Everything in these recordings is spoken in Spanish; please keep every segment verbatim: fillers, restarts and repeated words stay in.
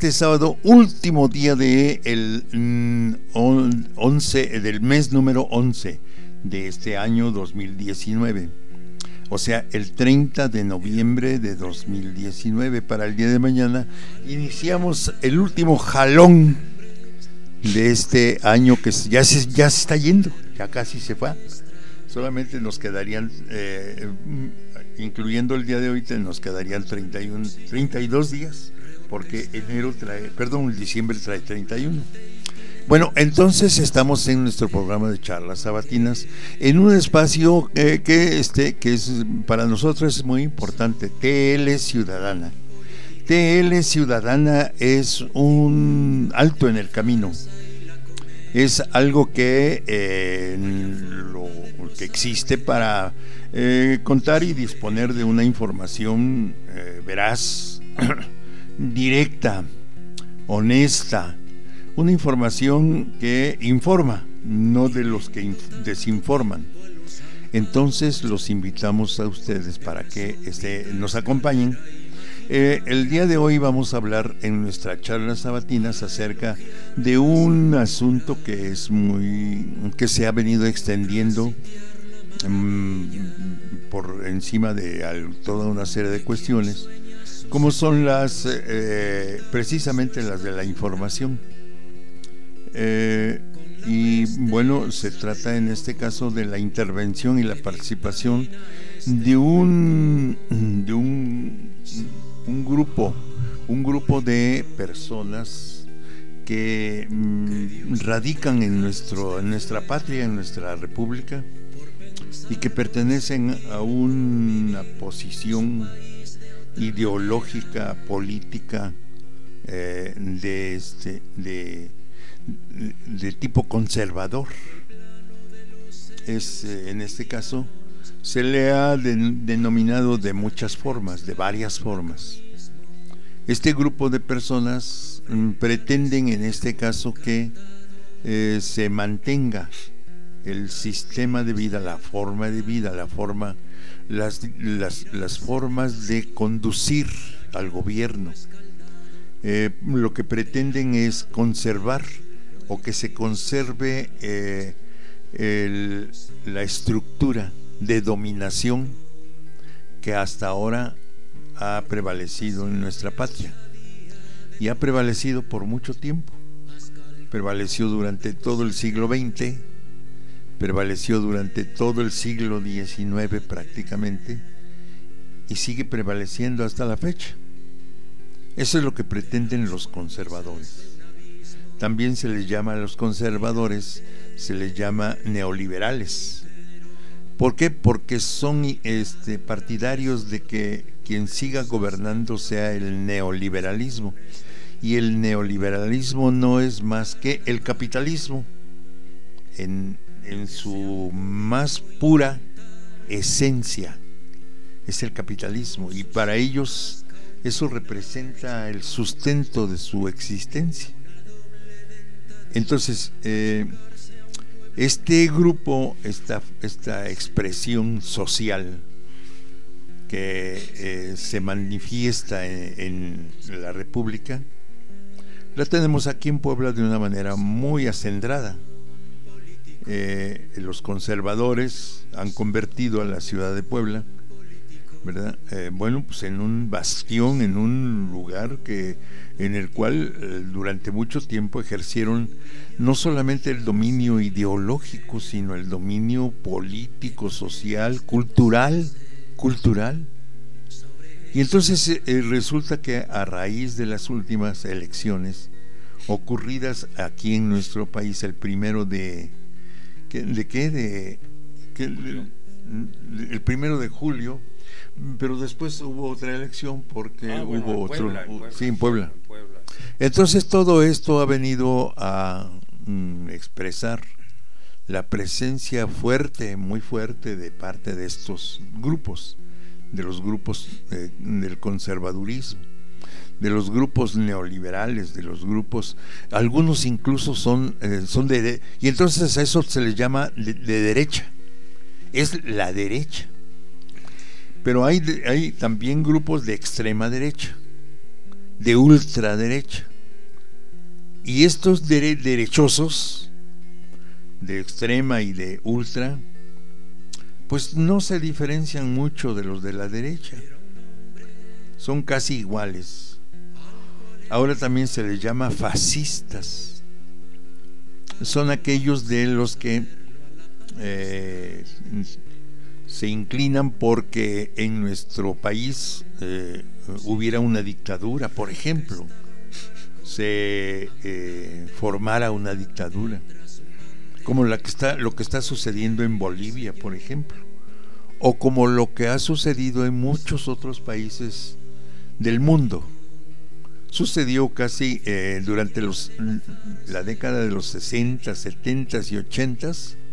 este sábado, último día de el mm, once, del mes número once de este año dos mil diecinueve. O sea, el treinta de noviembre de dos mil diecinueve. Para el día de mañana iniciamos el último jalón de este año que ya se, ya se está yendo, ya casi se fue. Solamente nos quedarían, eh, incluyendo el día de hoy, nos quedarían treinta y uno, treinta y dos días, porque enero trae, perdón, diciembre trae treinta y uno. Bueno, entonces estamos en nuestro programa de charlas sabatinas, en un espacio eh, que, este, que es para nosotros es muy importante, T L Ciudadana. T L Ciudadana es un alto en el camino. Es algo que, eh, lo, que existe para eh, contar y disponer de una información eh, veraz, directa, honesta, una información que informa, no de los que inf- desinforman. Entonces los invitamos a ustedes para que este, nos acompañen. Eh, el día de hoy vamos a hablar en nuestras charlas sabatinas acerca de un asunto que es muy, que se ha venido extendiendo um, por encima de al, toda una serie de cuestiones, como son las, eh, precisamente las de la información. Eh, y bueno, se trata en este caso de la intervención y la participación de un, de un un grupo, un grupo de personas que mmm, radican en nuestro, en nuestra patria, en nuestra república, y que pertenecen a una posición ideológica, política, eh, de este, de, de tipo conservador. Es eh, en este caso se le ha de, denominado de muchas formas, de varias formas. Este grupo de personas mm, pretenden en este caso que eh, se mantenga el sistema de vida, la forma de vida, la forma, las, las, las formas de conducir al gobierno. Eh, lo que pretenden es conservar o que se conserve eh, el, la estructura de dominación que hasta ahora ha prevalecido en nuestra patria y ha prevalecido por mucho tiempo. Prevaleció durante todo el siglo veinte, prevaleció durante todo el siglo diecinueve prácticamente, y sigue prevaleciendo hasta la fecha. Eso es lo que pretenden los conservadores. También se les llama a los conservadores, se les llama neoliberales. ¿Por qué? Porque son este, partidarios de que quien siga gobernando sea el neoliberalismo. Y el neoliberalismo no es más que el capitalismo en, en su más pura esencia. Es el capitalismo. Y para ellos eso representa el sustento de su existencia. Entonces, eh, este grupo, esta, esta expresión social que eh, se manifiesta en, en la República, la tenemos aquí en Puebla de una manera muy acendrada. Eh, los conservadores han convertido a la ciudad de Puebla, ¿verdad? Eh, bueno, pues en un bastión, en un lugar que en el cual eh, durante mucho tiempo ejercieron no solamente el dominio ideológico, sino el dominio político, social, cultural, cultural. Y entonces eh, resulta que a raíz de las últimas elecciones ocurridas aquí en nuestro país, el primero de ¿de qué? De, que, de, el primero de julio, pero después hubo otra elección porque ah, bueno, hubo otro, Puebla, Puebla, sí, en Puebla. En Puebla. Entonces todo esto ha venido a mm, expresar la presencia fuerte, muy fuerte de parte de estos grupos, de los grupos eh, del conservadurismo, de los grupos neoliberales, de los grupos, algunos incluso son, eh, son de, de, y entonces a eso se les llama de, de derecha, es la derecha. Pero hay, hay también grupos de extrema derecha, de ultraderecha, y estos dere- derechosos de extrema y de ultra, pues no se diferencian mucho de los de la derecha, son casi iguales. Ahora también se les llama fascistas. Son aquellos de los que eh, se inclinan porque en nuestro país eh, hubiera una dictadura, por ejemplo, se eh, formara una dictadura, como la que está, lo que está sucediendo en Bolivia, por ejemplo, o como lo que ha sucedido en muchos otros países del mundo. Sucedió casi eh, durante los, la década de los sesenta, setenta y ochenta,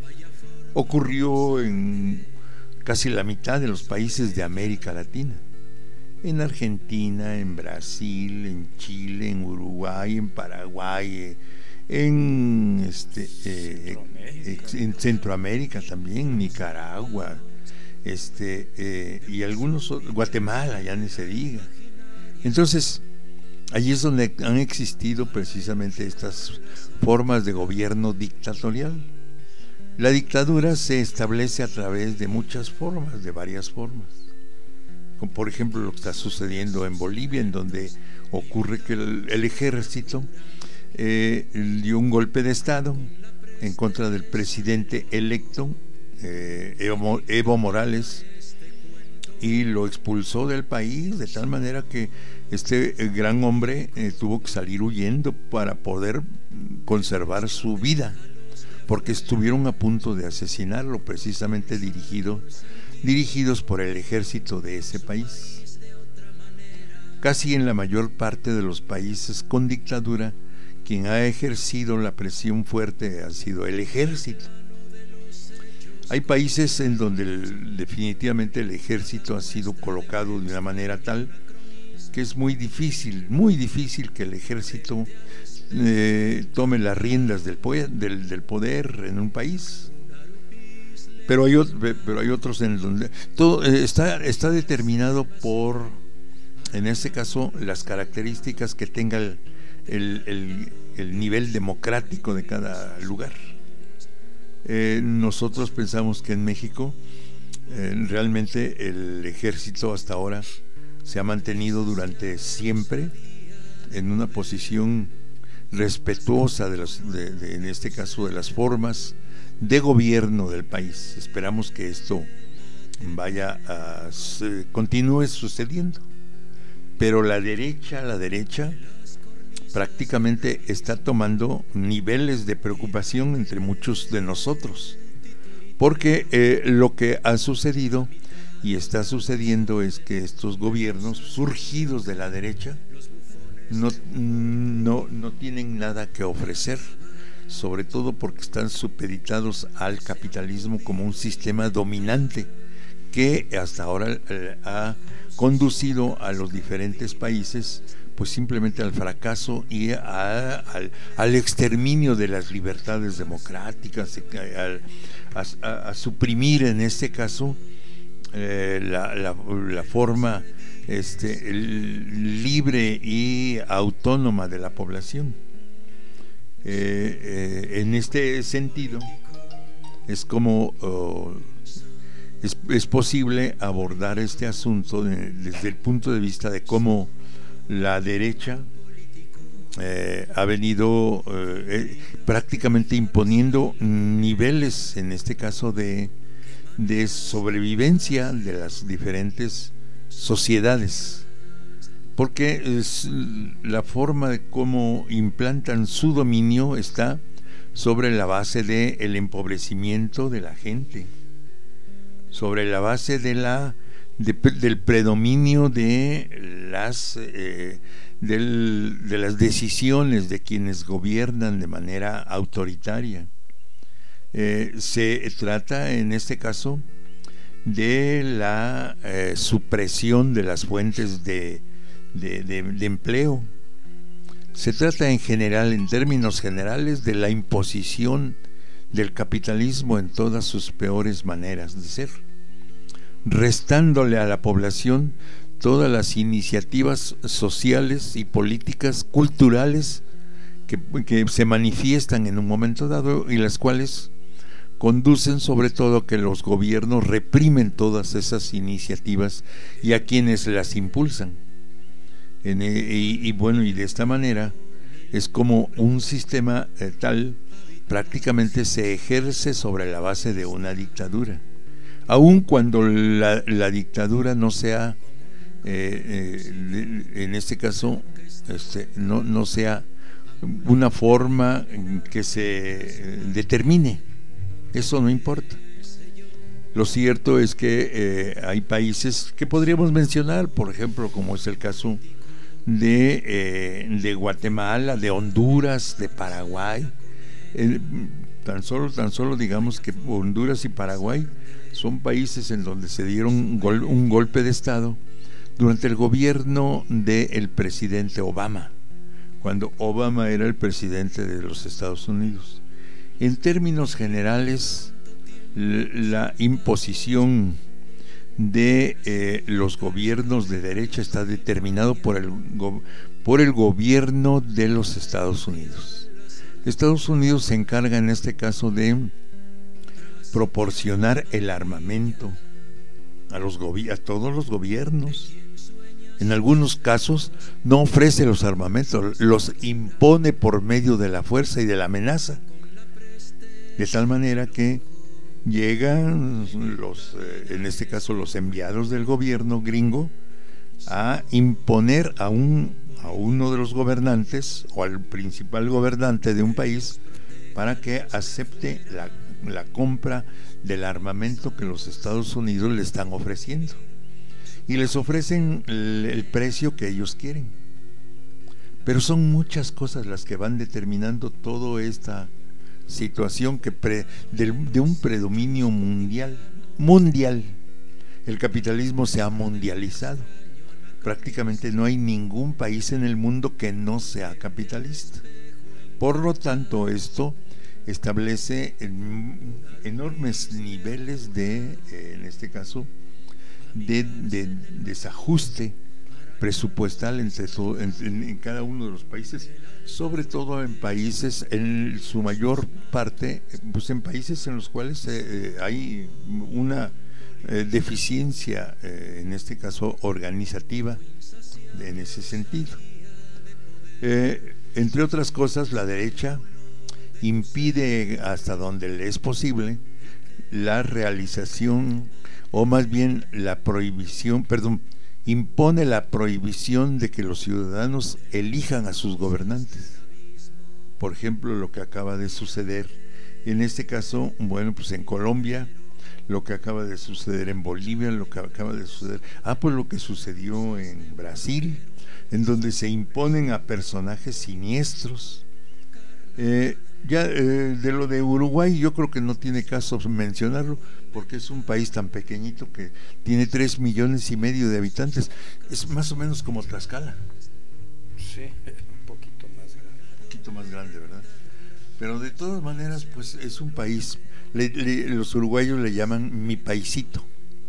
ocurrió en casi la mitad de los países de América Latina, en Argentina, en Brasil, en Chile, en Uruguay, en Paraguay, en, este, eh, en Centroamérica también, Nicaragua, este, eh, y algunos, Guatemala, ya ni se diga. Entonces, allí es donde han existido precisamente estas formas de gobierno dictatorial. La dictadura se establece a través de muchas formas, de varias formas. Como por ejemplo lo que está sucediendo en Bolivia, en donde ocurre que el, el ejército eh, dio un golpe de Estado en contra del presidente electo, eh, Evo, Evo Morales, y lo expulsó del país, de tal manera que este gran hombre eh, tuvo que salir huyendo para poder conservar su vida, porque estuvieron a punto de asesinarlo, precisamente dirigido, dirigidos por el ejército de ese país. Casi en la mayor parte de los países con dictadura, quien ha ejercido la presión fuerte ha sido el ejército. Hay países en donde el, definitivamente el ejército ha sido colocado de una manera tal que es muy difícil, muy difícil que el ejército eh, tome las riendas del, del, del poder en un país. Pero hay, pero hay otros en donde todo eh, está, está determinado por, en este caso, las características que tenga el, el, el, el nivel democrático de cada lugar. Eh, nosotros pensamos que en México eh, realmente el ejército hasta ahora se ha mantenido durante siempre en una posición respetuosa de, los, de, de en este caso de las formas de gobierno del país. Esperamos que esto vaya a se, continúe sucediendo, pero la derecha, la derecha prácticamente está tomando niveles de preocupación entre muchos de nosotros, porque eh, lo que ha sucedido y está sucediendo es que estos gobiernos surgidos de la derecha no, no, no tienen nada que ofrecer, sobre todo porque están supeditados al capitalismo como un sistema dominante que hasta ahora eh, ha conducido a los diferentes países pues simplemente al fracaso y a, al, al exterminio de las libertades democráticas, a, a, a suprimir en este caso eh, la, la, la forma este, el, libre y autónoma de la población. Eh, eh, en este sentido es como oh, es, es posible abordar este asunto de, desde el punto de vista de cómo la derecha eh, ha venido eh, eh, prácticamente imponiendo niveles, en este caso de, de sobrevivencia de las diferentes sociedades, porque es la forma de cómo implantan su dominio está sobre la base del empobrecimiento de la gente, sobre la base de la De, del predominio de las eh, del, de las decisiones de quienes gobiernan de manera autoritaria. Eh, se trata en este caso de la eh, supresión de las fuentes de, de, de, de empleo. Se trata en general, en términos generales, de la imposición del capitalismo en todas sus peores maneras de ser, restándole a la población todas las iniciativas sociales y políticas culturales que, que se manifiestan en un momento dado y las cuales conducen sobre todo a que los gobiernos reprimen todas esas iniciativas y a quienes las impulsan. En, y, y bueno, y de esta manera es como un sistema eh, tal prácticamente se ejerce sobre la base de una dictadura, aun cuando la, la dictadura no sea, eh, eh, en este caso, este, no, no sea una forma que se determine. Eso no importa. Lo cierto es que eh, hay países que podríamos mencionar, por ejemplo, como es el caso de, eh, de Guatemala, de Honduras, de Paraguay. Eh, tan solo, tan solo digamos que Honduras y Paraguay son países en donde se dieron un, gol, un golpe de Estado durante el gobierno del presidente Obama, cuando Obama era el presidente de los Estados Unidos. En términos generales, la imposición de eh, los gobiernos de derecha está determinado por el, go, por el gobierno de los Estados Unidos. Estados Unidos se encarga en este caso de proporcionar el armamento a, los gobi- a todos los gobiernos. En algunos casos no ofrece los armamentos, los impone por medio de la fuerza y de la amenaza, de tal manera que llegan los, eh, en este caso los enviados del gobierno gringo, a imponer a un a uno de los gobernantes o al principal gobernante de un país para que acepte la, la compra del armamento que los Estados Unidos le están ofreciendo, y les ofrecen el, el precio que ellos quieren. Pero son muchas cosas las que van determinando toda esta situación que pre, de, de un predominio mundial mundial. El capitalismo se ha mundializado. Prácticamente no hay ningún país en el mundo que no sea capitalista. Por lo tanto, esto establece en, enormes niveles de, eh, en este caso, de, de desajuste presupuestal entre todo, en, en, en cada uno de los países, sobre todo en países, en su mayor parte, pues en países en los cuales eh, hay una Eh, deficiencia, eh, en este caso organizativa, en ese sentido. Eh, entre otras cosas, la derecha impide hasta donde le es posible la realización, o más bien la prohibición, perdón, impone la prohibición de que los ciudadanos elijan a sus gobernantes. Por ejemplo, lo que acaba de suceder, en este caso, bueno, pues en Colombia, lo que acaba de suceder en Bolivia, lo que acaba de suceder, ah, pues lo que sucedió en Brasil, en donde se imponen a personajes siniestros. Eh, ya eh, de lo de Uruguay yo creo que no tiene caso mencionarlo, porque es un país tan pequeñito que tiene tres millones y medio de habitantes, es más o menos como Tlaxcala. Sí, un poquito más grande. Un poquito más grande, ¿verdad? Pero de todas maneras, pues es un país. Le, le, los uruguayos le llaman mi paisito.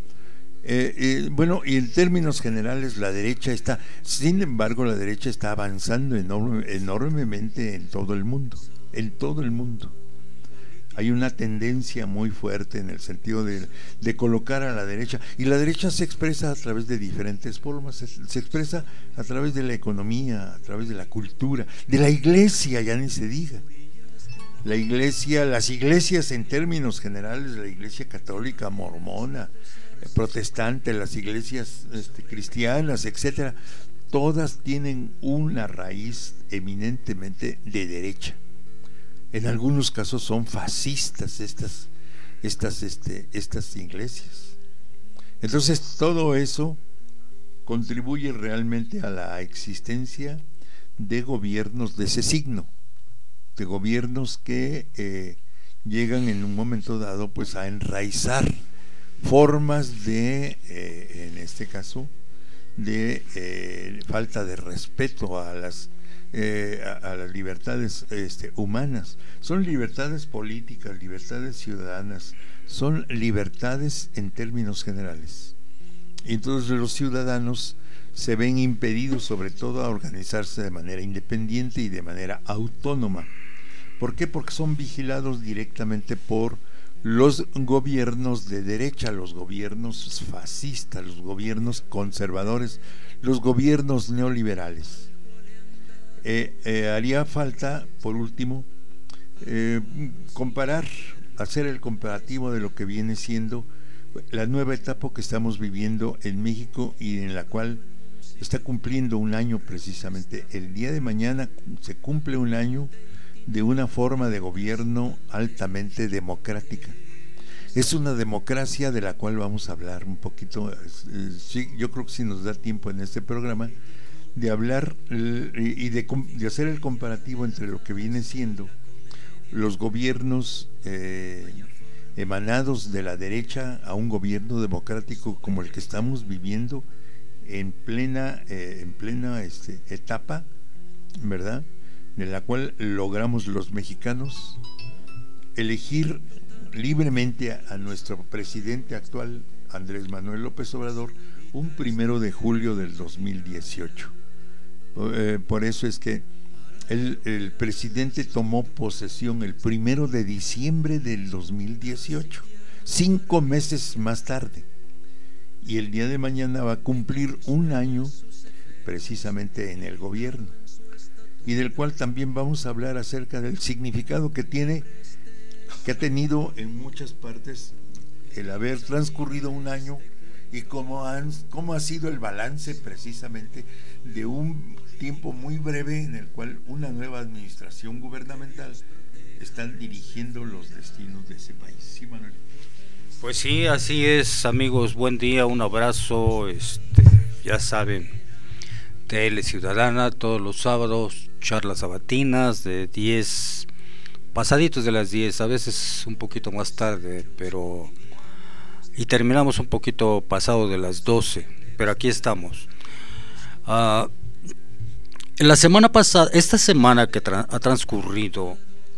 Eh, eh, bueno, y en términos generales la derecha está, sin embargo la derecha está avanzando enorme, enormemente en todo el mundo, en todo el mundo. Hay una tendencia muy fuerte en el sentido de, de colocar a la derecha, y la derecha se expresa a través de diferentes formas, se, se expresa a través de la economía, a través de la cultura, de la iglesia, ya ni se diga. La iglesia, las iglesias en términos generales, la iglesia católica, mormona, protestante, las iglesias este, cristianas, etcétera, todas tienen una raíz eminentemente de derecha. En algunos casos son fascistas estas, estas, este, estas iglesias. Entonces todo eso contribuye realmente a la existencia de gobiernos de ese signo, de gobiernos que eh, llegan en un momento dado pues a enraizar formas de, eh, en este caso, de eh, falta de respeto a las eh, a, a las libertades este, humanas. Son libertades políticas, libertades ciudadanas, son libertades en términos generales. Y entonces los ciudadanos se ven impedidos sobre todo a organizarse de manera independiente y de manera autónoma. ¿Por qué? Porque son vigilados directamente por los gobiernos de derecha, los gobiernos fascistas, los gobiernos conservadores, los gobiernos neoliberales. Eh, eh, haría falta, por último, eh, comparar, hacer el comparativo de lo que viene siendo la nueva etapa que estamos viviendo en México y en la cual está cumpliendo un año precisamente. El día de mañana se cumple un año de una forma de gobierno altamente democrática. Es una democracia de la cual vamos a hablar un poquito, eh, sí, yo creo que si nos da tiempo en este programa, de hablar eh, y de, de hacer el comparativo entre lo que viene siendo los gobiernos eh, emanados de la derecha a un gobierno democrático como el que estamos viviendo en plena, eh, en plena este, etapa, ¿verdad?, de la cual logramos los mexicanos elegir libremente a, a nuestro presidente actual, Andrés Manuel López Obrador, un primero de julio del dos mil dieciocho. Eh, por eso es que el, el presidente tomó posesión el primero de diciembre del dos mil dieciocho, cinco meses más tarde, y el día de mañana va a cumplir un año precisamente en el gobierno, y del cual también vamos a hablar acerca del significado que tiene, que ha tenido en muchas partes el haber transcurrido un año y cómo, han, cómo ha sido el balance precisamente de un tiempo muy breve en el cual una nueva administración gubernamental está dirigiendo los destinos de ese país. ¿Sí, Manuel? Pues sí, así es, amigos, buen día, un abrazo, este, ya saben, Tele Ciudadana, todos los sábados, charlas sabatinas de diez, pasaditos de las diez, a veces un poquito más tarde, pero y terminamos un poquito pasado de las doce, pero aquí estamos. Uh, la semana pasada, esta semana que tra- ha transcurrido,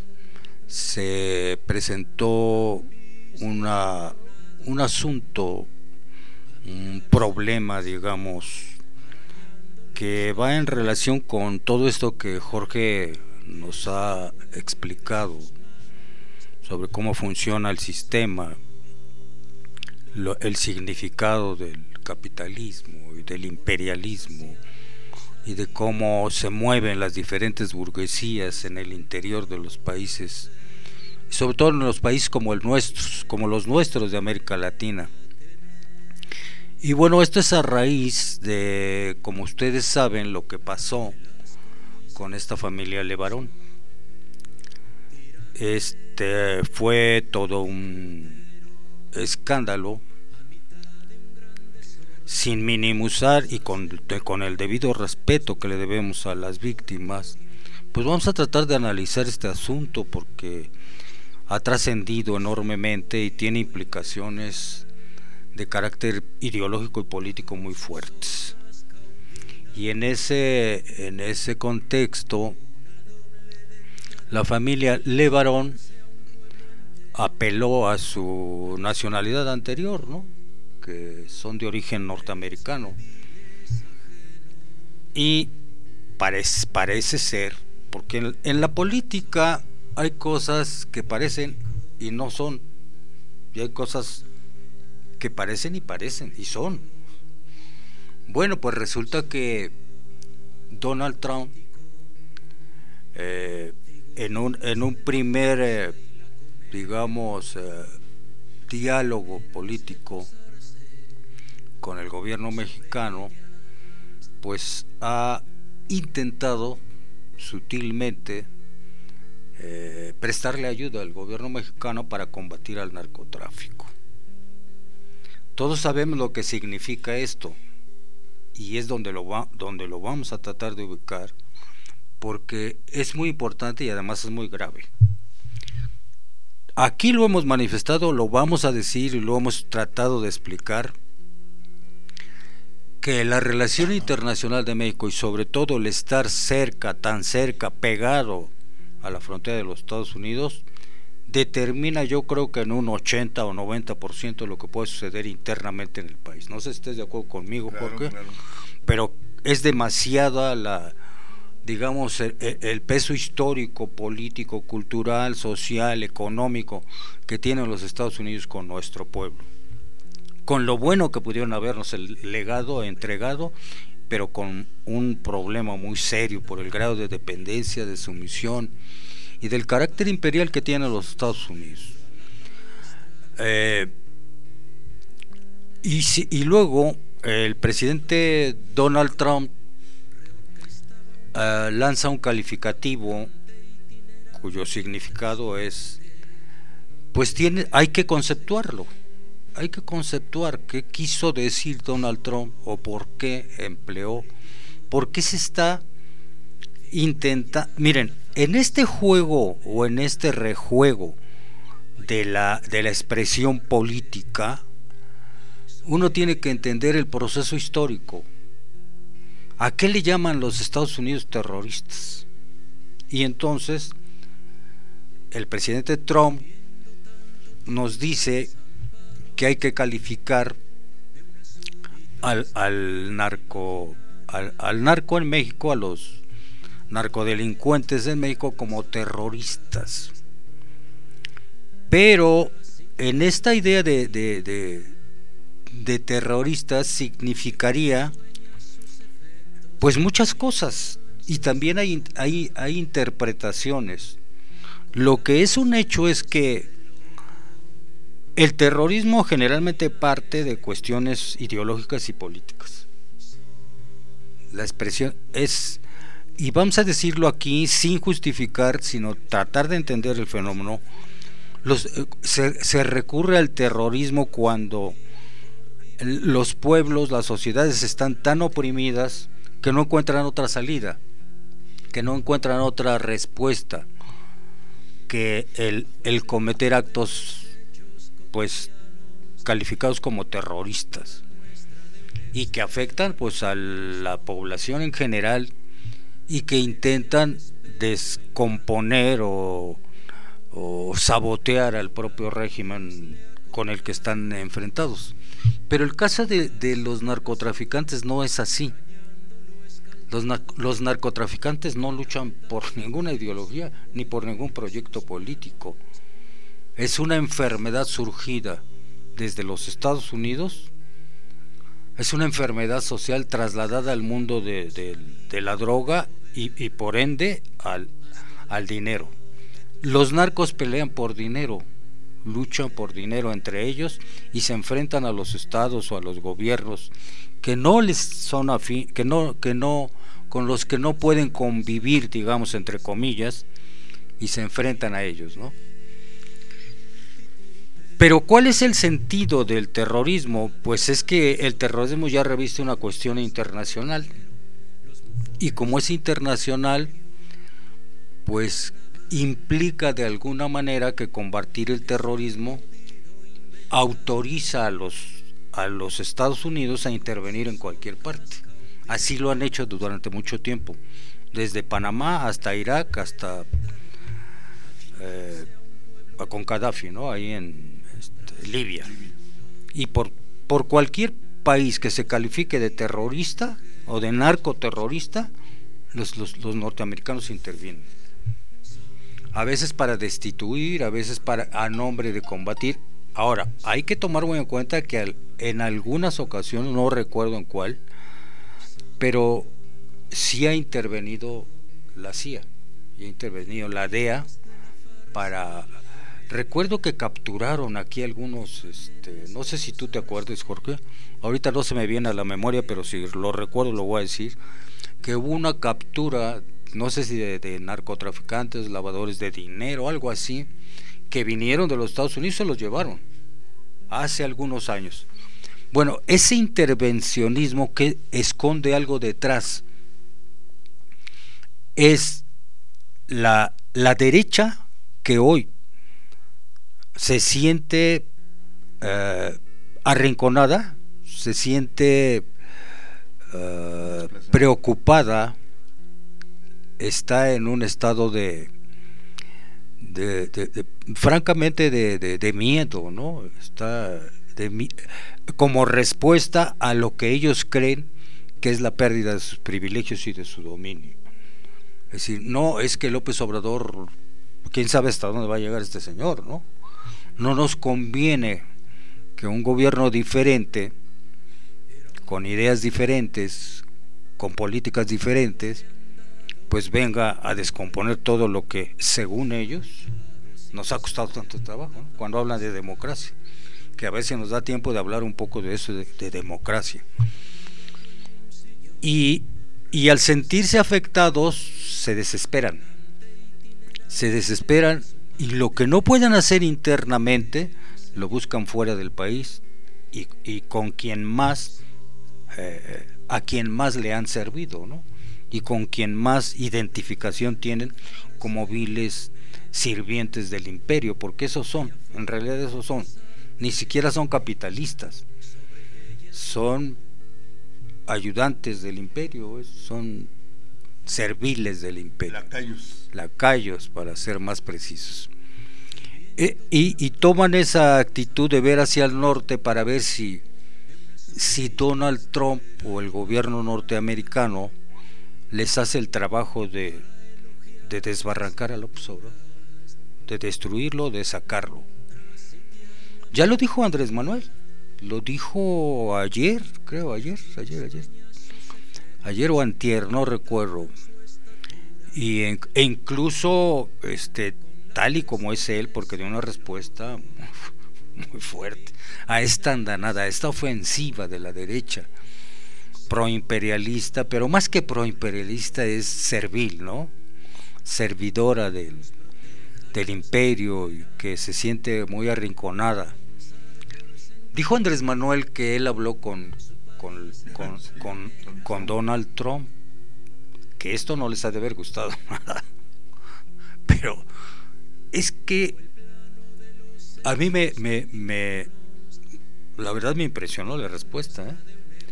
se presentó una, un asunto, un problema, digamos, que va en relación con todo esto que Jorge nos ha explicado sobre cómo funciona el sistema, lo, el significado del capitalismo y del imperialismo y de cómo se mueven las diferentes burguesías en el interior de los países, sobre todo en los países como el nuestro, como los nuestros de América Latina. Y bueno, esto es a raíz de, como ustedes saben, lo que pasó con esta familia Levarón. Este fue todo un escándalo, sin minimizar y con, con el debido respeto que le debemos a las víctimas. Pues vamos a tratar de analizar este asunto porque ha trascendido enormemente y tiene implicaciones de carácter ideológico y político muy fuertes. Y en ese, en ese contexto, la familia Levarón apeló a su nacionalidad anterior, ¿no?, que son de origen norteamericano. Y parece, parece ser, porque en, en la política hay cosas que parecen y no son, y hay cosas que parecen y parecen y son. Bueno, pues resulta que Donald Trump eh, en un en un primer eh, digamos eh, diálogo político con el gobierno mexicano, pues ha intentado sutilmente eh, prestarle ayuda al gobierno mexicano para combatir al narcotráfico. Todos sabemos lo que significa esto y es donde lo va, donde lo vamos a tratar de ubicar, porque es muy importante y además es muy grave. Aquí lo hemos manifestado, lo vamos a decir y lo hemos tratado de explicar, que la relación internacional de México y sobre todo el estar cerca, tan cerca, pegado a la frontera de los Estados Unidos, determina, yo creo que en un ochenta o noventa por ciento lo que puede suceder internamente en el país. No sé si estés de acuerdo conmigo, claro, Jorge, claro. pero es demasiada la, digamos, el, el peso histórico, político, cultural, social, económico que tienen los Estados Unidos con nuestro pueblo, con lo bueno que pudieron habernos el legado entregado, pero con un problema muy serio por el grado de dependencia, de sumisión y del carácter imperial que tienen los Estados Unidos. Eh, y, si, y luego el presidente Donald Trump uh, lanza un calificativo cuyo significado es, pues tiene, hay que conceptuarlo, hay que conceptuar qué quiso decir Donald Trump o por qué empleó, por qué se está intentando. Miren, en este juego o en este rejuego de la, de la expresión política, uno tiene que entender el proceso histórico. ¿A qué le llaman los Estados Unidos terroristas? Y entonces el presidente Trump nos dice que hay que calificar al, al narco al, al narco en México, a los narcodelincuentes en México como terroristas. Pero en esta idea de, de, de, de terroristas significaría pues muchas cosas, y también hay, hay, hay interpretaciones. Lo que es un hecho es que el terrorismo generalmente parte de cuestiones ideológicas y políticas. La expresión es, y vamos a decirlo aquí sin justificar, sino tratar de entender el fenómeno. Los, se, se recurre al terrorismo cuando los pueblos, las sociedades están tan oprimidas que no encuentran otra salida, que no encuentran otra respuesta que el, el cometer actos pues calificados como terroristas y que afectan pues a la población en general y que intentan descomponer o, o sabotear al propio régimen con el que están enfrentados. Pero el caso de, de los narcotraficantes no es así. Los, los narcotraficantes no luchan por ninguna ideología ni por ningún proyecto político. Es una enfermedad surgida desde los Estados Unidos, es una enfermedad social trasladada al mundo de, de, de la droga y, y por ende al, al dinero. Los narcos pelean por dinero, luchan por dinero entre ellos y se enfrentan a los estados o a los gobiernos que no les son afín, que no, que no, con los que no pueden convivir, digamos entre comillas, y se enfrentan a ellos, ¿no? Pero ¿cuál es el sentido del terrorismo? Pues es que el terrorismo ya reviste una cuestión internacional, y como es internacional, pues implica de alguna manera que combatir el terrorismo autoriza a los, a los Estados Unidos a intervenir en cualquier parte. Así lo han hecho durante mucho tiempo, desde Panamá hasta Irak, hasta eh, con Gaddafi, ¿no? Ahí en este, Libia. Y por, por cualquier país que se califique de terrorista o de narcoterrorista, los, los, los norteamericanos intervienen. A veces para destituir, a veces para a nombre de combatir. Ahora, hay que tomar muy en cuenta que al, en algunas ocasiones, no recuerdo en cuál, pero sí ha intervenido la C I A, y ha intervenido la D E A para... Recuerdo que capturaron aquí algunos, este, no sé si tú te acuerdas, Jorge, ahorita no se me viene a la memoria, pero si lo recuerdo lo voy a decir, que hubo una captura, no sé si de, de narcotraficantes, lavadores de dinero, algo así, que vinieron de los Estados Unidos y se los llevaron hace algunos años. Bueno, ese intervencionismo que esconde algo detrás es la, la derecha que hoy se siente eh, arrinconada, se siente eh, preocupada, está en un estado de, de, de, de francamente de, de, de miedo, ¿no? Está de, como respuesta a lo que ellos creen que es la pérdida de sus privilegios y de su dominio. Es decir, no es que López Obrador, quién sabe hasta dónde va a llegar este señor, ¿no? No nos conviene que un gobierno diferente, con ideas diferentes, con políticas diferentes, pues venga a descomponer todo lo que, según ellos, nos ha costado tanto trabajo, ¿no? Cuando hablan de democracia, que a veces nos da tiempo de hablar un poco de eso, de, de democracia. Y, y al sentirse afectados, se desesperan. Se desesperan y lo que no puedan hacer internamente, lo buscan fuera del país y, y con quien más, eh, a quien más le han servido, ¿no? Y con quien más identificación tienen como viles sirvientes del imperio, porque esos son, en realidad esos son, ni siquiera son capitalistas, son ayudantes del imperio, son serviles del imperio, lacayos, lacayos para ser más precisos. E, y, y toman esa actitud de ver hacia el norte para ver si, si Donald Trump o el gobierno norteamericano les hace el trabajo de, de desbarrancar a López Obrador, de destruirlo, de sacarlo. Ya lo dijo Andrés Manuel, lo dijo ayer, creo, ayer, ayer, ayer, ayer o antier, no recuerdo, y en, e incluso, este, tal y como es él, porque dio una respuesta muy, muy fuerte a esta andanada, a esta ofensiva de la derecha proimperialista, pero más que proimperialista es servil, ¿no? Servidora del, del imperio y que se siente muy arrinconada. Dijo Andrés Manuel que él habló con, con, con, con, con Donald Trump, que esto no les ha de haber gustado nada, pero es que a mí me, me, me la verdad me impresionó la respuesta, ¿eh?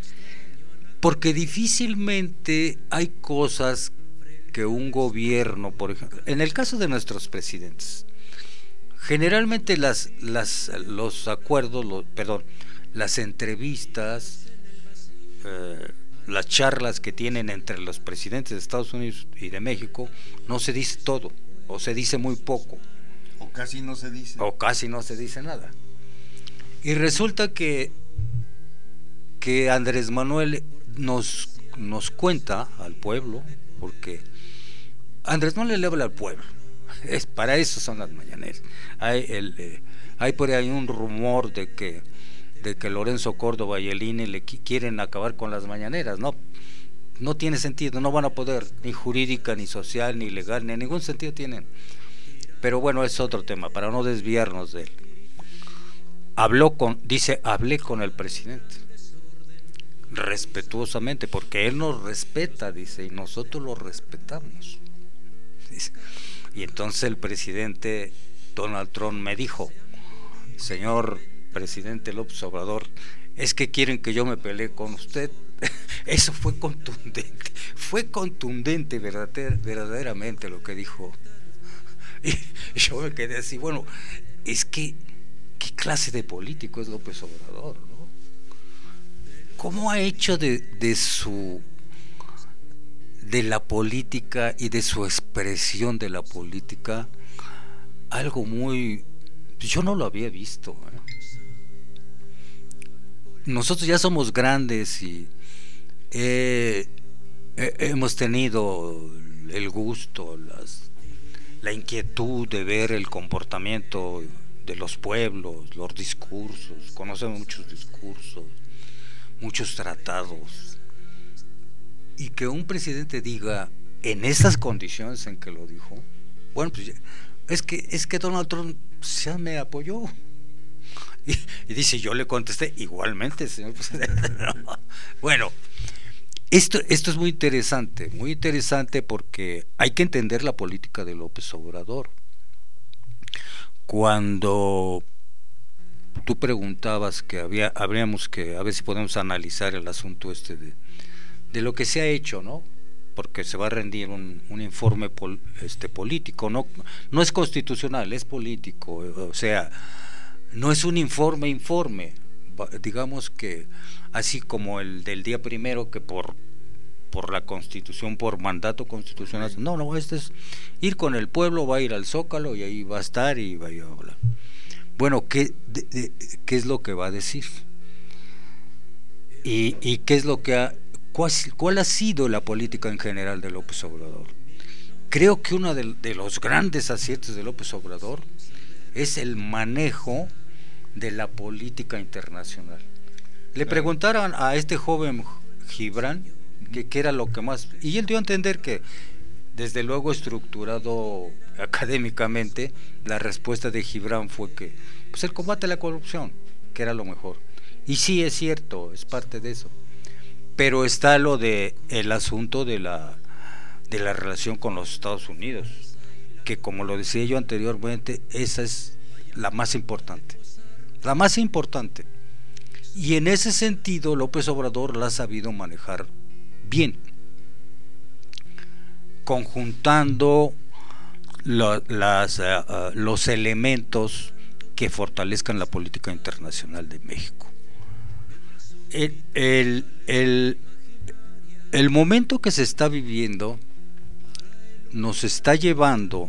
Porque difícilmente hay cosas que un gobierno, por ejemplo, en el caso de nuestros presidentes, generalmente las, las, los acuerdos, los, perdón, las entrevistas, eh, las charlas que tienen entre los presidentes de Estados Unidos y de México, no se dice todo, o se dice muy poco. O casi no se dice. O casi no se dice nada. Y resulta que, que Andrés Manuel nos, nos cuenta al pueblo, porque Andrés Manuel le habla al pueblo, es, para eso son las mañaneras. Hay, el, eh, hay por ahí un rumor de que, de que Lorenzo Córdoba y el I N E le quieren acabar con las mañaneras. No, no tiene sentido, no van a poder, ni jurídica, ni social, ni legal, ni en ningún sentido tienen. Pero bueno, es otro tema, para no desviarnos de él. Habló con, dice, hablé con el presidente, respetuosamente, porque él nos respeta, dice, y nosotros lo respetamos, dice. Y entonces el presidente Donald Trump me dijo: señor presidente López Obrador, es que quieren que yo me pelee con usted. Eso fue contundente, fue contundente verdader, verdaderamente lo que dijo. Y yo me quedé así, bueno, es que ¿qué clase de político es López Obrador, ¿no? ¿Cómo ha hecho de, de su de la política y de su expresión de la política algo muy, yo no lo había visto, ¿eh? Nosotros ya somos grandes y eh, eh, hemos tenido el gusto, las, la inquietud de ver el comportamiento de los pueblos, los discursos, conocemos muchos discursos, muchos tratados, y que un presidente diga en estas condiciones en que lo dijo, bueno, pues es que es que Donald Trump ya me apoyó. Y, y dice, yo le contesté igualmente, señor presidente. Bueno, esto, esto es muy interesante, muy interesante porque hay que entender la política de López Obrador. Cuando tú preguntabas que había, habríamos que, a ver si podemos analizar el asunto este de, de lo que se ha hecho, ¿no? Porque se va a rendir un, un informe pol, este, político, no, no es constitucional, es político, o sea, no es un informe informe, digamos que así como el del día primero, que por por la Constitución, por mandato constitucional, no, no, este es ir con el pueblo, va a ir al Zócalo y ahí va a estar y va a ir a hablar. Bueno, ¿qué, de, de, ¿qué es lo que va a decir? ¿Y, y qué es lo que ha, cuál, cuál ha sido la política en general de López Obrador? Creo que uno de, de los grandes aciertos de López Obrador es el manejo de la política internacional. Le preguntaron a este joven Gibran que, que era lo que más, y él dio a entender que desde luego estructurado académicamente, la respuesta de Gibran fue que pues el combate a la corrupción, que era lo mejor. Y sí, es cierto, es parte de eso. Pero está lo de el asunto de la de la relación con los Estados Unidos, que como lo decía yo anteriormente, esa es la más importante. La más importante. Y en ese sentido López Obrador la ha sabido manejar bien, conjuntando lo, las, uh, los elementos que fortalezcan la política internacional de México. El, el, el, el momento que se está viviendo nos está llevando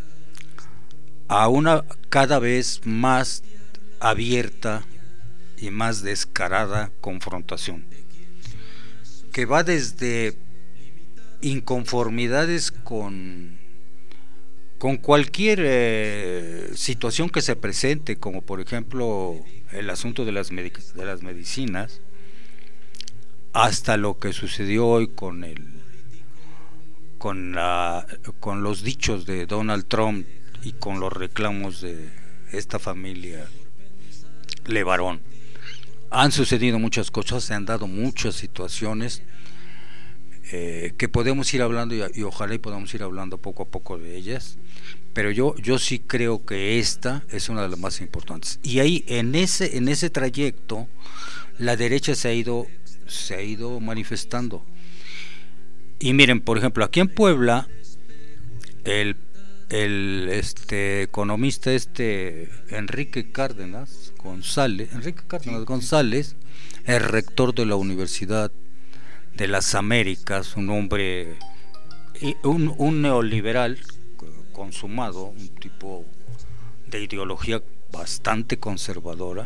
a una cada vez más abierta y más descarada confrontación, que va desde inconformidades con, con cualquier eh, situación que se presente, como por ejemplo el asunto de las, medic- de las medicinas, hasta lo que sucedió hoy con el con la con los dichos de Donald Trump y con los reclamos de esta familia Levarón. Han sucedido muchas cosas, se han dado muchas situaciones eh, que podemos ir hablando y, y ojalá y podamos ir hablando poco a poco de ellas, pero yo yo sí creo que esta es una de las más importantes. Y ahí en ese en ese trayecto la derecha se ha ido se ha ido manifestando. Y miren, por ejemplo, aquí en Puebla el el este economista este Enrique Cárdenas González, Enrique Cárdenas González, el rector de la Universidad de las Américas, un hombre, un, un neoliberal consumado, un tipo de ideología bastante conservadora,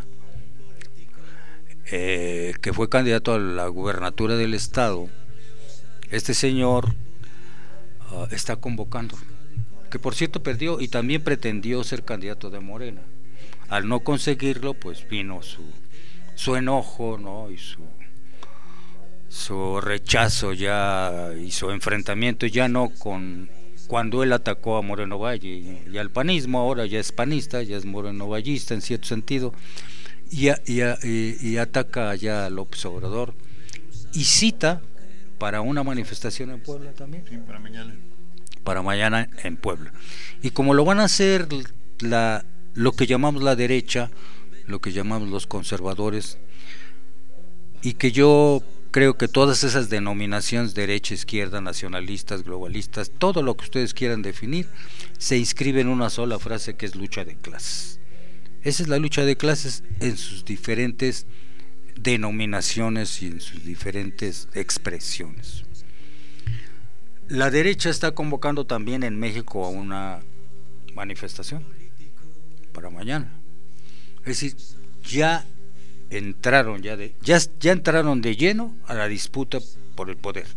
eh, que fue candidato a la gubernatura del estado. Este señor uh, está convocando, que por cierto perdió y también pretendió ser candidato de Morena. Al no conseguirlo, pues vino su su enojo, ¿no? Y su su rechazo ya y su enfrentamiento ya no con cuando él atacó a Moreno Valle y, y al panismo. Ahora ya es panista, ya es morenovallista en cierto sentido, y, a, y, a, y, y ataca ya a López Obrador y cita para una manifestación en Puebla también. Sí, para mañana. Para mañana en Puebla. Y como lo van a hacer la lo que llamamos la derecha, lo que llamamos los conservadores, y que yo creo que todas esas denominaciones, derecha, izquierda, nacionalistas, globalistas, todo lo que ustedes quieran definir, se inscribe en una sola frase, que es lucha de clases. Esa es la lucha de clases en sus diferentes denominaciones y en sus diferentes expresiones. La derecha está convocando también en México a una manifestación para mañana. Es decir, ya entraron ya de ya, ya entraron de lleno a la disputa por el poder,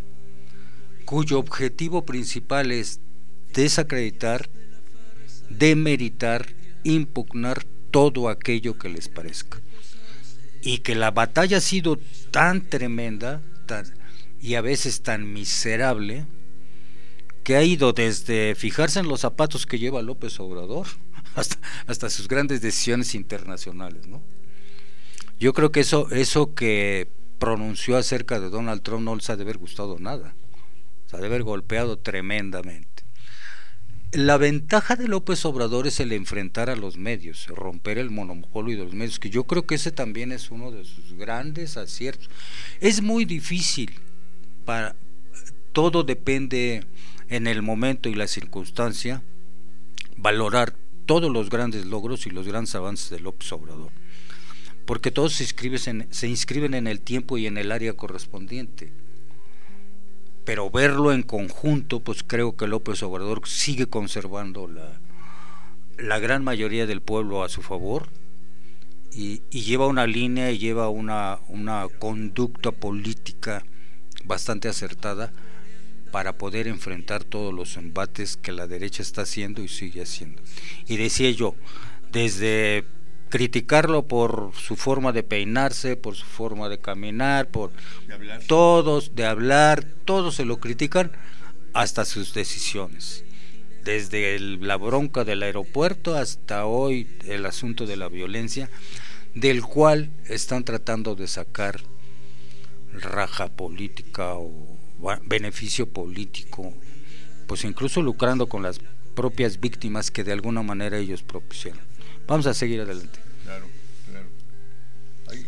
cuyo objetivo principal es desacreditar, demeritar, impugnar todo aquello que les parezca. Y que la batalla ha sido tan tremenda, tan, y a veces tan miserable, que ha ido desde fijarse en los zapatos que lleva López Obrador hasta, hasta sus grandes decisiones internacionales, ¿no? Yo creo que eso, eso que pronunció acerca de Donald Trump no les ha de haber gustado nada, se ha de haber golpeado tremendamente. La ventaja de López Obrador es el enfrentar a los medios, romper el monopolio de los medios, que yo creo que ese también es uno de sus grandes aciertos. Es muy difícil, para todo depende en el momento y la circunstancia, valorar todos los grandes logros y los grandes avances de López Obrador. porque todos se inscriben, en, se inscriben en el tiempo y en el área correspondiente. Pero verlo en conjunto, pues creo que López Obrador sigue conservando la, la gran mayoría del pueblo a su favor, y, y lleva una línea y lleva una, una conducta política bastante acertada para poder enfrentar todos los embates que la derecha está haciendo y sigue haciendo. Y decía yo, desde criticarlo por su forma de peinarse, por su forma de caminar, por de todos, de hablar, todos se lo critican, hasta sus decisiones. Desde el, la bronca del aeropuerto hasta hoy el asunto de la violencia, del cual están tratando de sacar raja política o beneficio político, pues incluso lucrando con las propias víctimas que de alguna manera ellos propiciaron. Vamos a seguir adelante. Claro, claro. Hay,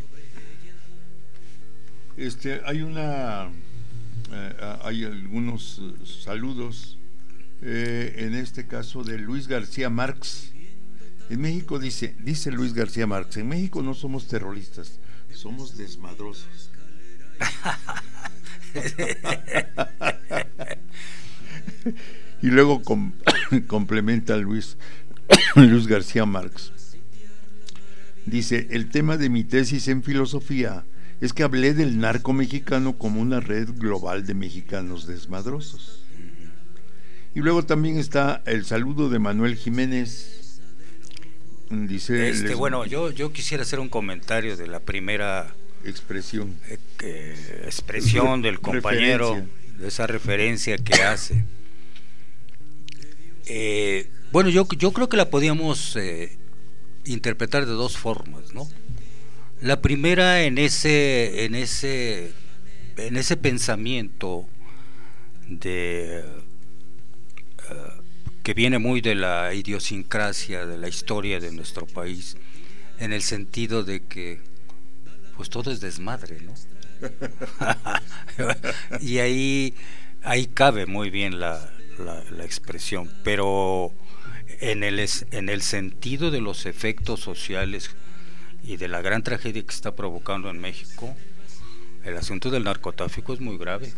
este, hay una, eh, hay algunos saludos, eh, en este caso de Luis García Márquez. En México dice, dice Luis García Márquez, en México no somos terroristas, somos desmadrosos. Y luego com, complementa Luis Luis García Márquez. Dice, el tema de mi tesis en filosofía es que hablé del narco mexicano como una red global de mexicanos desmadrosos. Y luego también está el saludo de Manuel Jiménez. Dice, este, les... bueno, yo, yo quisiera hacer un comentario de la primera expresión eh, eh, expresión del compañero, referencia. De esa referencia que hace. Eh, bueno, yo, yo creo que la podíamos eh, interpretar de dos formas, ¿no? La primera en ese, en ese, en ese pensamiento de uh, que viene muy de la idiosincrasia de la historia de nuestro país, en el sentido de que pues todo es desmadre, ¿no? Y ahí ahí cabe muy bien la, la, la expresión, pero en el en el sentido de los efectos sociales y de la gran tragedia que está provocando en México, el asunto del narcotráfico es muy grave.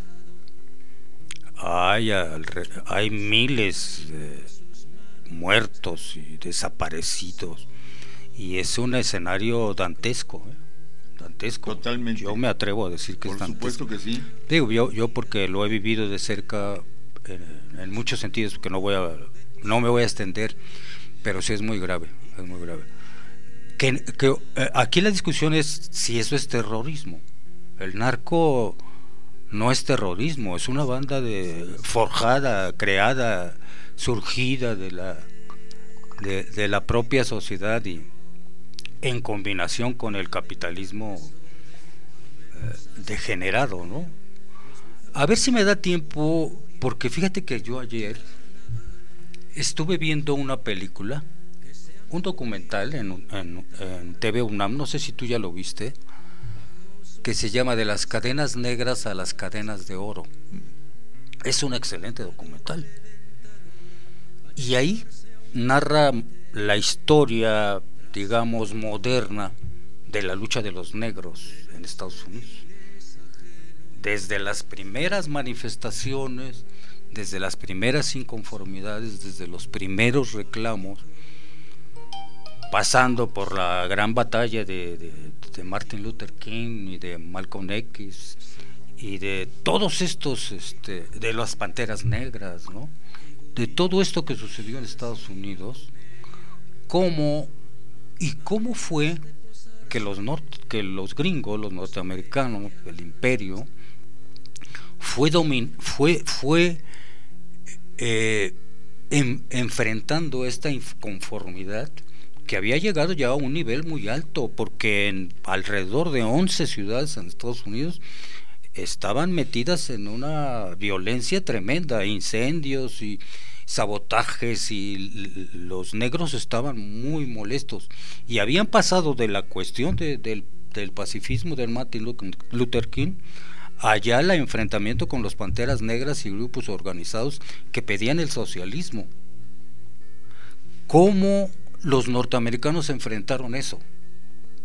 Hay, hay miles de muertos y desaparecidos, y es un escenario dantesco, ¿eh? Dantesco. Totalmente. Yo me atrevo a decir que Por es dantesco. Por supuesto que sí. Digo, yo, yo porque lo he vivido de cerca en, en muchos sentidos, que no voy a, no me voy a extender, pero sí es muy grave, es muy grave. Que, que eh, aquí la discusión es si eso es terrorismo. El narco no es terrorismo, es una banda de forjada, creada, surgida de la de, de la propia sociedad, y en combinación con el capitalismo eh, degenerado, ¿no? A ver si me da tiempo, porque fíjate que yo ayer estuve viendo una película, un documental en, en, en T V UNAM, no sé si tú ya lo viste, que se llama De las cadenas negras a las cadenas de oro. Es un excelente documental. Y ahí narra la historia, digamos, moderna de la lucha de los negros en Estados Unidos. Desde las primeras manifestaciones, desde las primeras inconformidades, desde los primeros reclamos, pasando por la gran batalla de, de, de Martin Luther King y de Malcolm X y de todos estos, este, de las Panteras Negras, ¿no? De todo esto que sucedió en Estados Unidos, cómo y cómo fue que los nort- que los gringos, los norteamericanos, el imperio fue domin- fue fue eh, en, enfrentando esta inconformidad que había llegado ya a un nivel muy alto, porque en alrededor de once ciudades en Estados Unidos estaban metidas en una violencia tremenda, incendios y sabotajes, y los negros estaban muy molestos y habían pasado de la cuestión de, del, del pacifismo de Martin Luther King allá al enfrentamiento con los Panteras Negras y grupos organizados que pedían el socialismo. ¿Cómo los norteamericanos enfrentaron eso?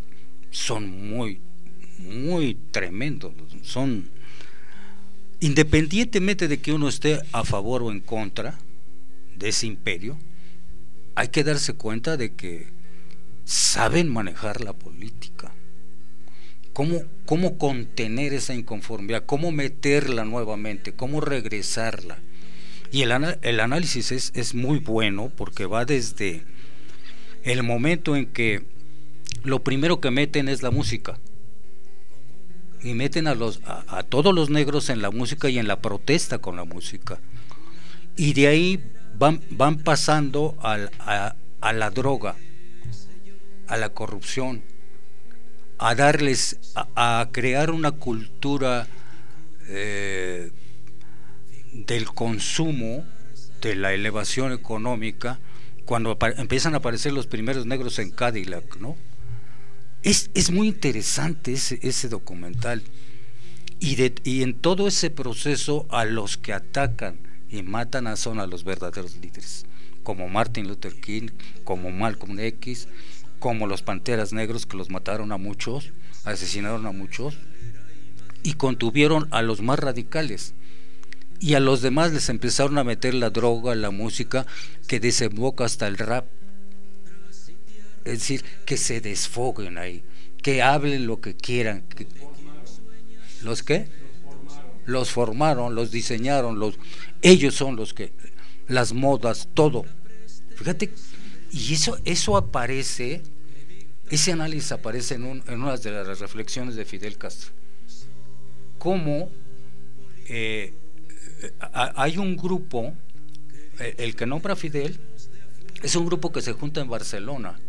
son muy, muy tremendos, son, independientemente de que uno esté a favor o en contra de ese imperio, hay que darse cuenta de que saben manejar la política, cómo, cómo contener esa inconformidad, cómo meterla nuevamente, cómo regresarla. Y el, el análisis es, es muy bueno, porque va desde el momento en que lo primero que meten es la música, y meten a, los, a, a todos los negros en la música y en la protesta con la música, y de ahí van, van pasando al, a, a la droga, a la corrupción, a darles, a, a crear una cultura eh, del consumo, de la elevación económica, cuando empiezan a aparecer los primeros negros en Cadillac, ¿no? Es, es muy interesante ese, ese documental, y, de, y en todo ese proceso a los que atacan y matan a son a los verdaderos líderes, como Martin Luther King, como Malcolm X, como los Panteras Negros, que los mataron a muchos, asesinaron a muchos, y contuvieron a los más radicales, y a los demás les empezaron a meter la droga, la música, que desemboca hasta el rap. Es decir, que se desfoguen ahí, que hablen lo que quieran. Que, ¿los qué? Los formaron, los diseñaron, los, ellos son los que, las modas, todo. Fíjate, y eso, eso aparece, ese análisis aparece en, un, en una de las reflexiones de Fidel Castro. Cómo eh, hay un grupo, el que nombra a Fidel, es un grupo que se junta en Barcelona,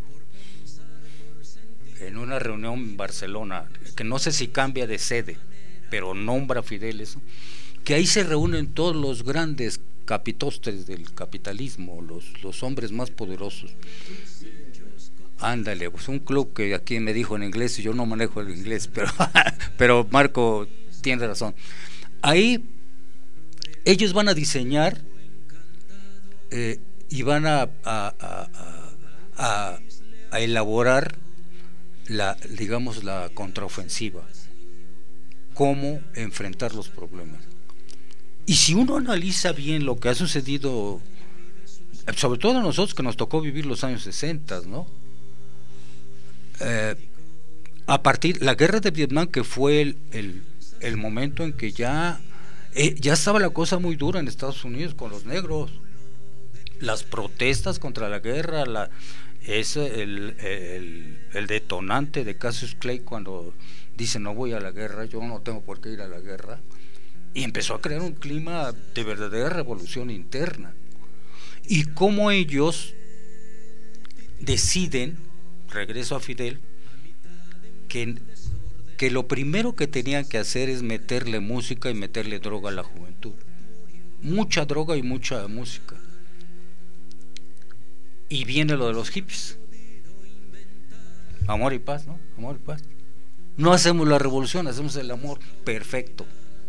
en una reunión en Barcelona, que no sé si cambia de sede, pero nombra a Fidel eso, que ahí se reúnen todos los grandes capitostres del capitalismo, los, los hombres más poderosos. Ándale, pues un club que aquí me dijo en inglés, y yo no manejo el inglés, pero, pero Marco tiene razón. Ahí ellos van a diseñar eh, y van a, a, a, a, a elaborar la, digamos, la contraofensiva, cómo enfrentar los problemas. Y si uno analiza bien lo que ha sucedido, sobre todo a nosotros que nos tocó vivir los años sesenta, ¿no? Eh, a partir la guerra de Vietnam, que fue el, el, el momento en que ya eh, ya estaba la cosa muy dura en Estados Unidos con los negros, las protestas contra la guerra, la es el, el, el detonante de Cassius Clay cuando dice no voy a la guerra, yo no tengo por qué ir a la guerra, y empezó a crear un clima de verdadera revolución interna. Y cómo ellos deciden, regreso a Fidel, que, que lo primero que tenían que hacer es meterle música y meterle droga a la juventud, mucha droga y mucha música. Y viene lo de los hippies, amor y paz, ¿no? Amor y paz. No hacemos la revolución, hacemos el amor, perfecto.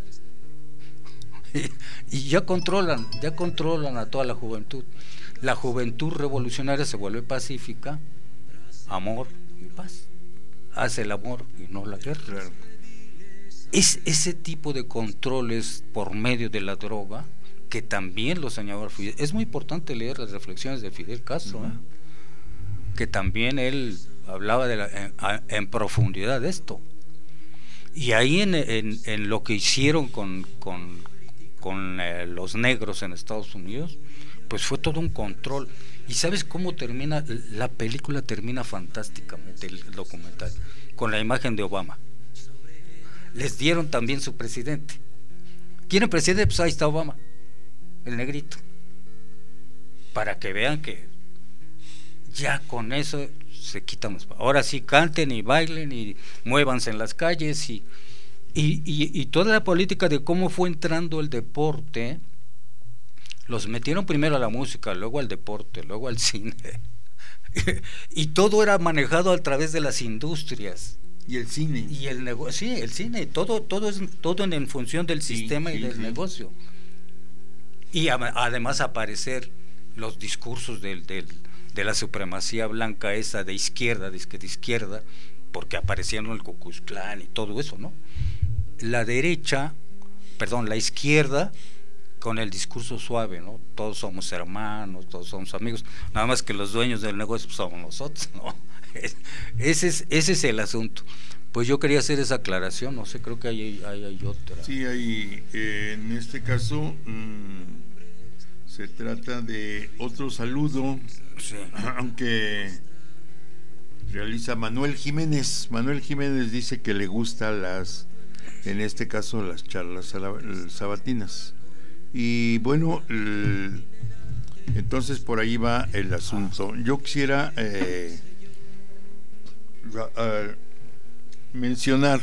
Y, y ya controlan, ya controlan a toda la juventud. La juventud revolucionaria se vuelve pacífica, amor y paz. Hace el amor y no la guerra. Es ese tipo de controles por medio de la droga que también lo señalaba Fidel. Es muy importante leer las reflexiones de Fidel Castro, ¿eh? Que también él hablaba de la, en, en profundidad de esto. Y ahí en, en, en lo que hicieron con, con, con eh, los negros en Estados Unidos, pues fue todo un control. ¿Y sabes cómo termina? La película termina fantásticamente, el documental, con la imagen de Obama. Les dieron también su presidente. ¿Quieren presidente? Pues ahí está Obama, el negrito, para que vean que ya con eso se quitan los... Ahora sí canten y bailen y muévanse en las calles y, y, y, y toda la política de cómo fue entrando el deporte. Los metieron primero a la música, luego al deporte, luego al cine y todo era manejado a través de las industrias y el cine y el negocio, sí, el cine, todo todo es todo en, en función del sí, sistema sí, y del sí. negocio. Y a, además aparecer los discursos del, del, de la supremacía blanca esa de izquierda, de, de izquierda, porque aparecieron el Ku Klux Klan y todo eso, ¿no? La derecha, perdón, la izquierda, con el discurso suave, ¿no? Todos somos hermanos, todos somos amigos, nada más que los dueños del negocio pues, somos nosotros, ¿no? Ese es, ese es el asunto. Pues yo quería hacer esa aclaración, no sé, creo que hay, hay, hay otra. Sí, hay, eh, en este caso mmm, se trata de otro saludo, sí. Aunque realiza Manuel Jiménez. Manuel Jiménez dice que le gusta las, en este caso, las charlas sabatinas. Y bueno, el, entonces por ahí va el asunto. Yo quisiera eh, uh, mencionar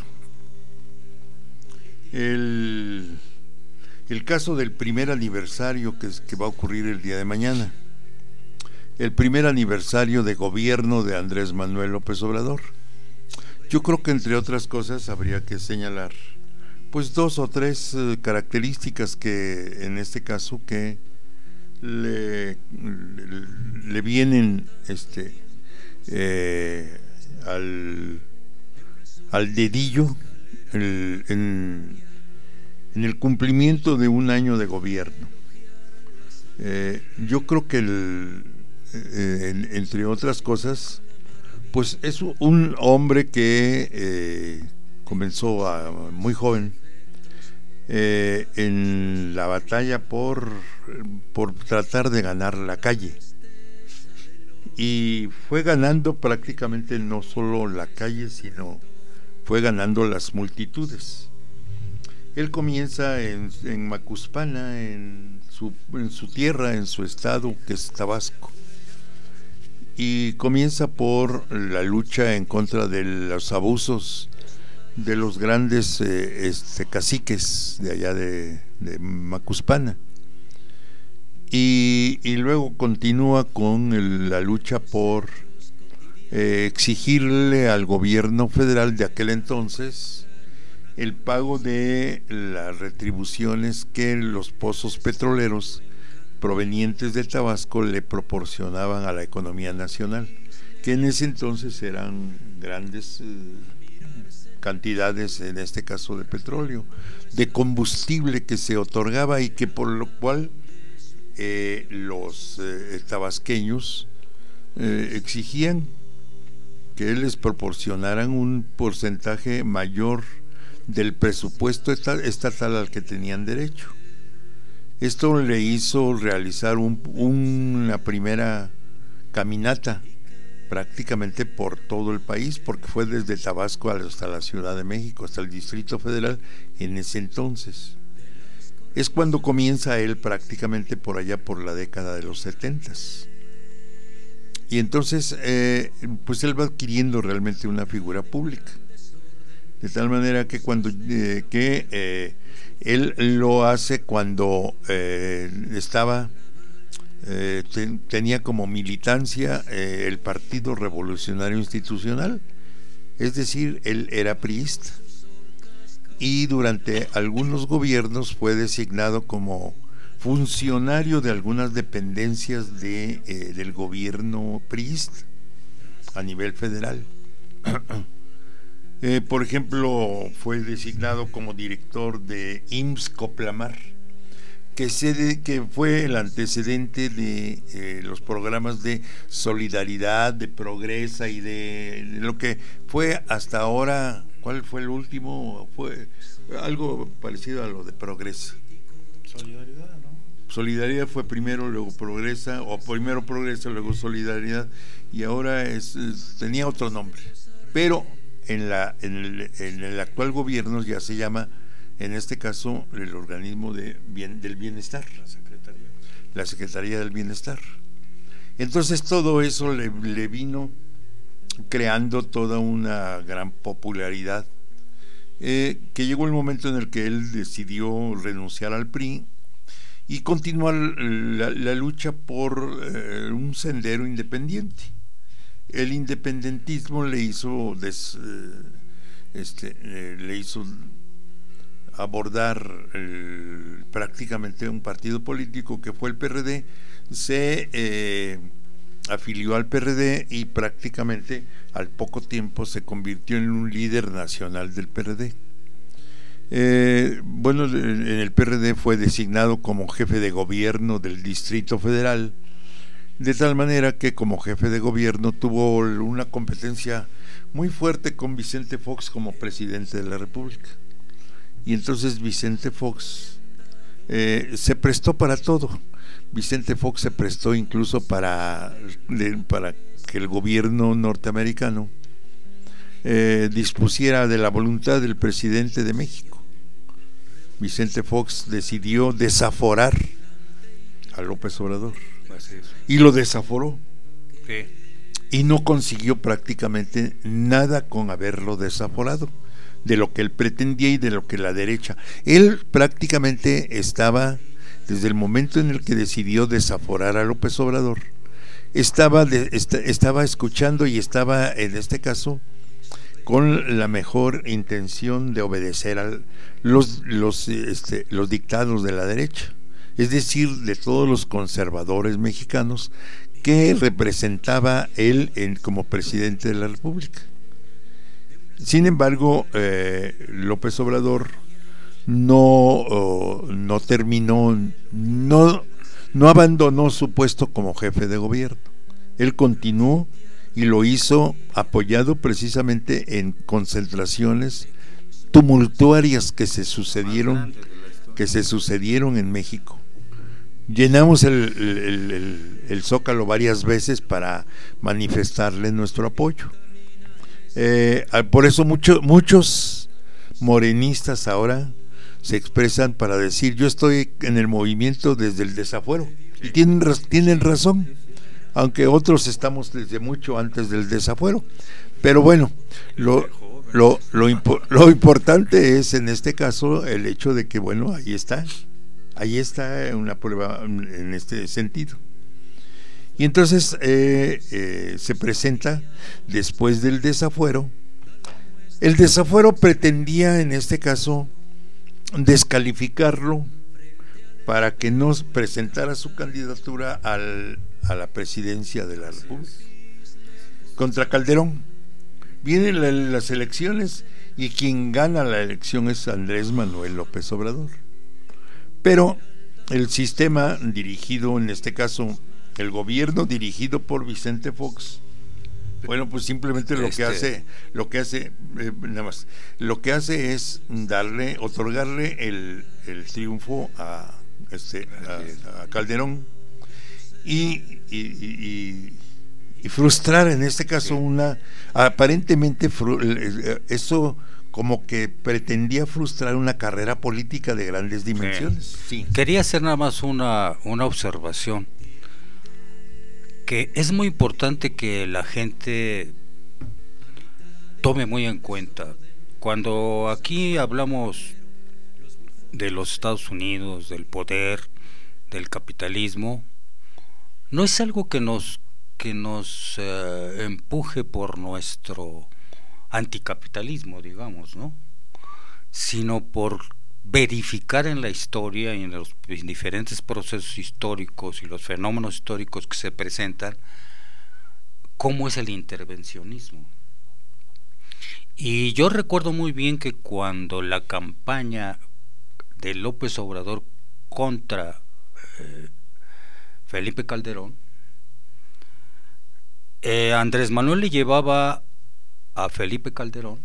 el, el caso del primer aniversario que, que va a ocurrir el día de mañana. El primer aniversario de gobierno de Andrés Manuel López Obrador. Yo creo que entre otras cosas habría que señalar pues dos o tres uh, características que en este caso que le, le, le vienen este eh, al, al dedillo el, en, en el cumplimiento de un año de gobierno. Eh, yo creo que el, eh, en, entre otras cosas pues es un hombre que eh, comenzó a, muy joven eh, en la batalla por, por tratar de ganar la calle, y fue ganando prácticamente no solo la calle, sino fue ganando las multitudes. Él comienza en, en Macuspana, en su, en su tierra, en su estado, que es Tabasco, y comienza por la lucha en contra de los abusos de los grandes eh, este, caciques de allá de, de Macuspana, y, y luego continúa con el, la lucha por eh, exigirle al gobierno federal de aquel entonces el pago de las retribuciones que los pozos petroleros provenientes de Tabasco le proporcionaban a la economía nacional, que en ese entonces eran grandes eh, cantidades, en este caso de petróleo, de combustible que se otorgaba, y que por lo cual eh, los eh, tabasqueños eh, exigían que les proporcionaran un porcentaje mayor del presupuesto estatal al que tenían derecho. Esto le hizo realizar un, una primera caminata prácticamente por todo el país, porque fue desde Tabasco hasta la Ciudad de México, hasta el Distrito Federal en ese entonces. Es cuando comienza él prácticamente por allá por la década de los setentas. Y entonces eh, pues él va adquiriendo realmente una figura pública, de tal manera que cuando eh, que eh, él lo hace cuando eh, estaba eh, ten, tenía como militancia eh, el Partido Revolucionario Institucional, es decir, él era priista, y durante algunos gobiernos fue designado como funcionario de algunas dependencias de, eh, del gobierno priista a nivel federal. Eh, por ejemplo, fue designado como director de I M S S Coplamar, que, se de, que fue el antecedente de eh, los programas de solidaridad, de Progresa y de, de lo que fue hasta ahora. ¿Cuál fue el último? Fue algo parecido a lo de Progresa. Solidaridad, ¿no? Solidaridad fue primero, luego Progresa, o primero Progresa, luego Solidaridad, y ahora es, es, tenía otro nombre. Pero en, la, en, el, en el actual gobierno ya se llama, en este caso, el organismo de bien, del bienestar, la Secretaría. la Secretaría del Bienestar. Entonces todo eso le, le vino creando toda una gran popularidad, eh, que llegó el momento en el que él decidió renunciar al P R I y continuar la, la lucha por eh, un sendero independiente. El independentismo le hizo des, eh, este, eh, le hizo abordar el, prácticamente un partido político que fue el P R D. Se eh, afilió al P R D y prácticamente al poco tiempo se convirtió en un líder nacional del P R D. Eh, bueno, en el P R D fue designado como jefe de gobierno del Distrito Federal, de tal manera que como jefe de gobierno tuvo una competencia muy fuerte con Vicente Fox como presidente de la República. Y entonces Vicente Fox eh, se prestó para todo. Vicente Fox se prestó incluso para, para que el gobierno norteamericano eh, dispusiera de la voluntad del presidente de México. Vicente Fox decidió desaforar a López Obrador. Y lo desaforó. Sí. Y no consiguió prácticamente nada con haberlo desaforado, de lo que él pretendía y de lo que la derecha. Él prácticamente estaba, desde el momento en el que decidió desaforar a López Obrador, estaba, de, est estaba escuchando y estaba, en este caso, con la mejor intención de obedecer a los, los, este, los dictados de la derecha, es decir, de todos los conservadores mexicanos que representaba él en, como presidente de la República. Sin embargo, eh, López Obrador no, oh, no terminó, no, no abandonó su puesto como jefe de gobierno. Él continuó y lo hizo apoyado precisamente en concentraciones tumultuarias que se sucedieron, que se sucedieron en México. Llenamos el, el, el, el Zócalo varias veces para manifestarle nuestro apoyo. Eh, por eso mucho, muchos morenistas ahora se expresan para decir: yo estoy en el movimiento desde el desafuero, y tienen, tienen razón, aunque otros estamos desde mucho antes del desafuero. Pero bueno, lo, lo, lo, impo, lo importante es en este caso el hecho de que, bueno, ahí está. Ahí está una prueba en este sentido. Y entonces eh, eh, se presenta después del desafuero. El desafuero pretendía, en este caso, descalificarlo para que no presentara su candidatura al, a la presidencia de la República contra Calderón. Vienen la, las elecciones y quien gana la elección es Andrés Manuel López Obrador. Pero el sistema dirigido, en este caso el gobierno dirigido por Vicente Fox, bueno, pues simplemente lo este... que hace, lo que hace, eh, nada más, lo que hace es darle, otorgarle el, el triunfo a este a, a Calderón y, y, y, y frustrar, en este caso, una aparentemente fru, eso como que pretendía frustrar una carrera política de grandes dimensiones. Sí. Quería hacer nada más una, una observación, que es muy importante que la gente tome muy en cuenta. Cuando aquí hablamos de los Estados Unidos, del poder, del capitalismo, no es algo que nos, que nos eh, empuje por nuestro anticapitalismo, digamos, ¿no? Sino por verificar en la historia y en los diferentes procesos históricos y los fenómenos históricos que se presentan, cómo es el intervencionismo. Y yo recuerdo muy bien que cuando la campaña de López Obrador contra eh, Felipe Calderón, eh, Andrés Manuel le llevaba a Felipe Calderón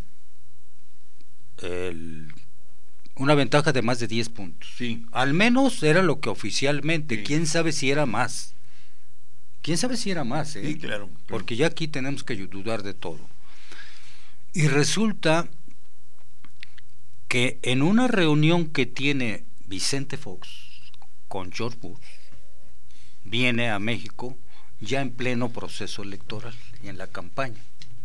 el, una ventaja de más de diez puntos. Sí. Al menos era lo que oficialmente, sí. Quién sabe si era más. Quién sabe si era más, ¿eh? Sí, claro, claro. Porque ya aquí tenemos que dudar de todo. Y resulta que en una reunión que tiene Vicente Fox con George Bush, viene a México ya en pleno proceso electoral y en la campaña.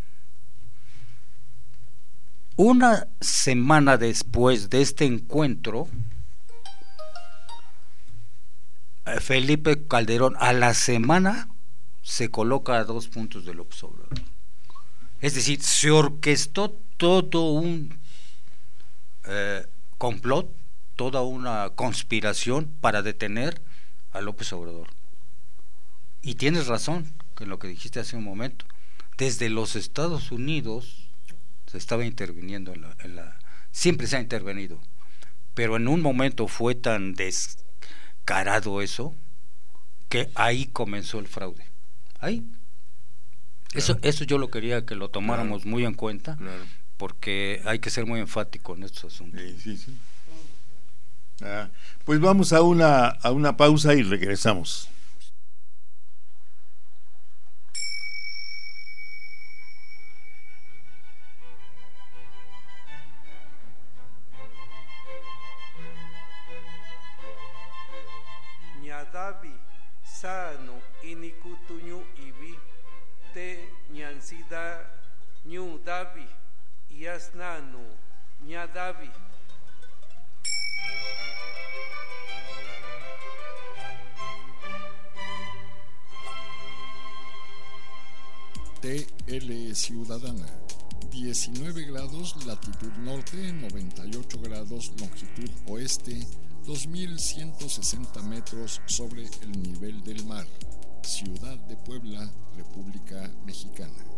Una semana después de este encuentro, Felipe Calderón a la semana se coloca a dos puntos de López Obrador. Es decir, se orquestó todo un eh, complot, toda una conspiración para detener a López Obrador. Y tienes razón, que lo que dijiste hace un momento. Desde los Estados Unidos se estaba interviniendo en la, en la siempre se ha intervenido, pero en un momento fue tan descarado eso que ahí comenzó el fraude. Ahí. Claro. Eso, eso yo lo quería que lo tomáramos claro. muy en cuenta, claro. porque hay que ser muy enfático en estos asuntos. Sí, sí, sí. Ah, pues vamos a una, a una pausa y regresamos. Ñadavi sano inikutuñu ibi te ñansida ñu davi yasnanu ñadavi. T L Ciudadana, diecinueve grados latitud norte, noventa y ocho grados longitud oeste, dos mil ciento sesenta metros sobre el nivel del mar. Ciudad de Puebla, República Mexicana.